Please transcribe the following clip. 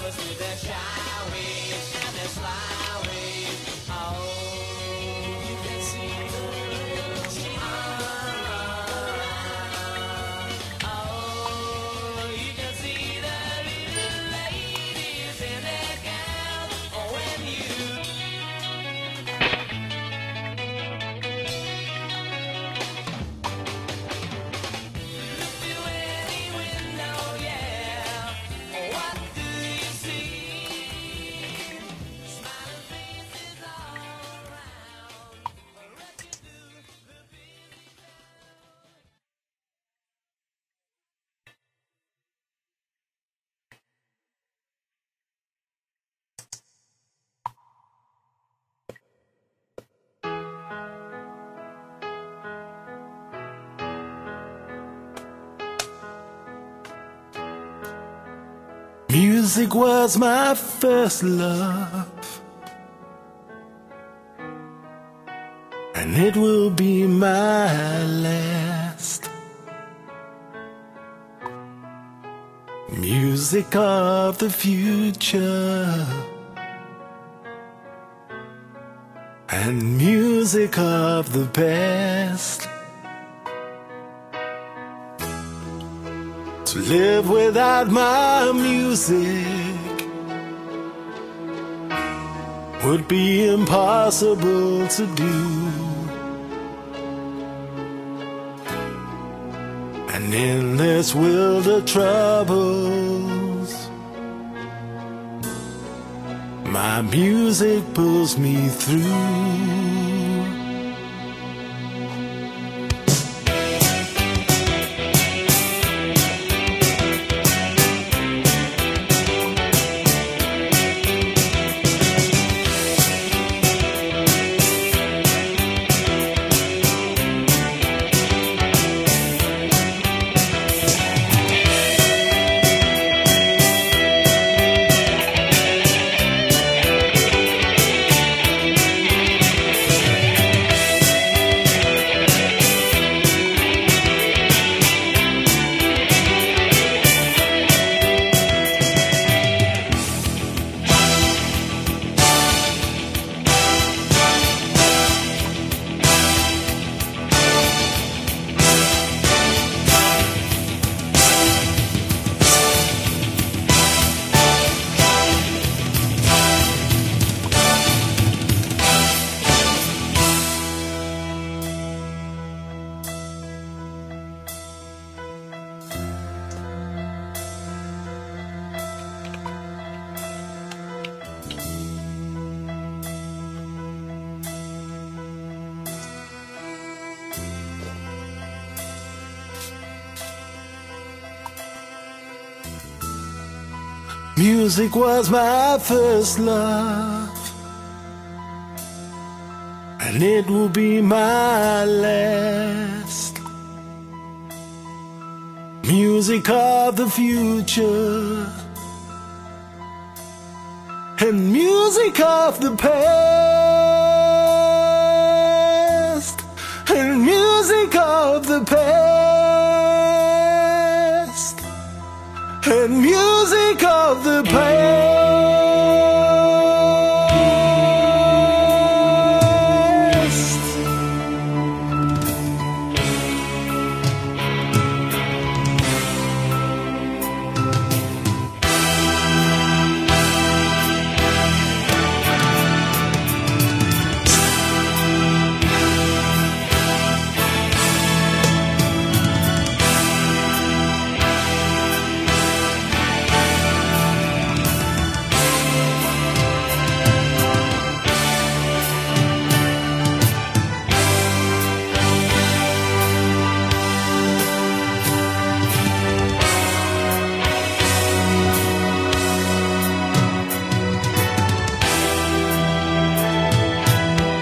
lovers with their shy ways and their sly ways. Oh, you can see the little oh, you can see the little ladies in their gowns. Oh, when you Music was my first love, and it will be my last. Music of the future and music of the past. To live without my music would be impossible to do. And in this world of troubles, my music pulls me through. Music was my first love, and it will be my last. Music of the future and music of the past, and music of the past.